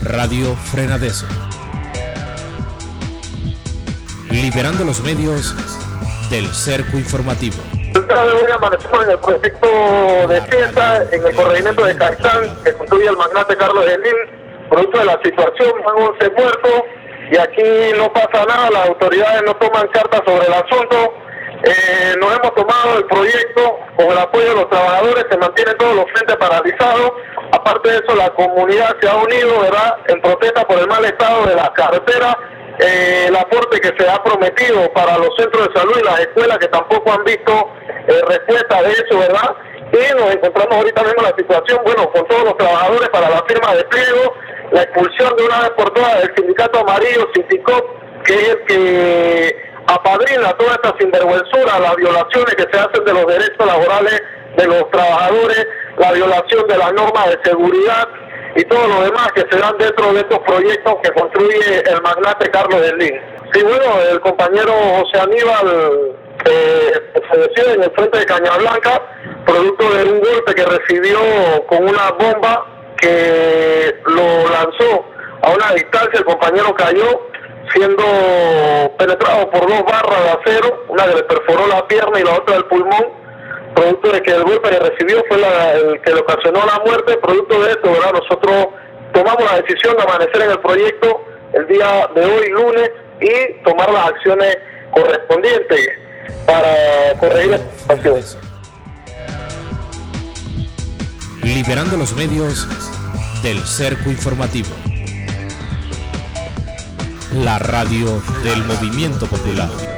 Radio Frenadeso. Liberando los medios del cerco informativo. Hoy amanecemos en el proyecto de fiesta en el corregimiento de Caixán, que construye el magnate Carlos Slim. Producto de la situación, van 11 muertos y aquí no pasa nada, las autoridades no toman cartas sobre el asunto. Nos hemos tomado el proyecto con el apoyo de los trabajadores, se mantienen todos los frentes paralizados. Aparte de eso, la comunidad se ha unido, ¿verdad?, en protesta por el mal estado de la carretera, el aporte que se ha prometido para los centros de salud y las escuelas que tampoco han visto respuesta de eso, ¿verdad? Y nos encontramos ahorita mismo en la situación, bueno, con todos los trabajadores para la firma de pliego, la expulsión de una vez por todas del sindicato amarillo, Sinticop, que es el que apadrina toda esta sinvergüenzura, las violaciones que se hacen de los derechos laborales de los trabajadores, la violación de las normas de seguridad y todo lo demás que se dan dentro de estos proyectos que construye el magnate Carlos Slim. Sí, bueno, el compañero José Aníbal falleció en el frente de Cañablanca, producto de un golpe que recibió con una bomba que lo lanzó a una distancia. El compañero cayó siendo penetrado por 2 barras de acero, una que le perforó la pierna y la otra el pulmón, producto de que el golpe que recibió fue el que le ocasionó la muerte. Producto de esto, ¿verdad?, nosotros tomamos la decisión de amanecer en el proyecto el día de hoy, lunes, y tomar las acciones correspondientes para corregir esta situación. Liberando los medios del cerco informativo. La radio del movimiento popular.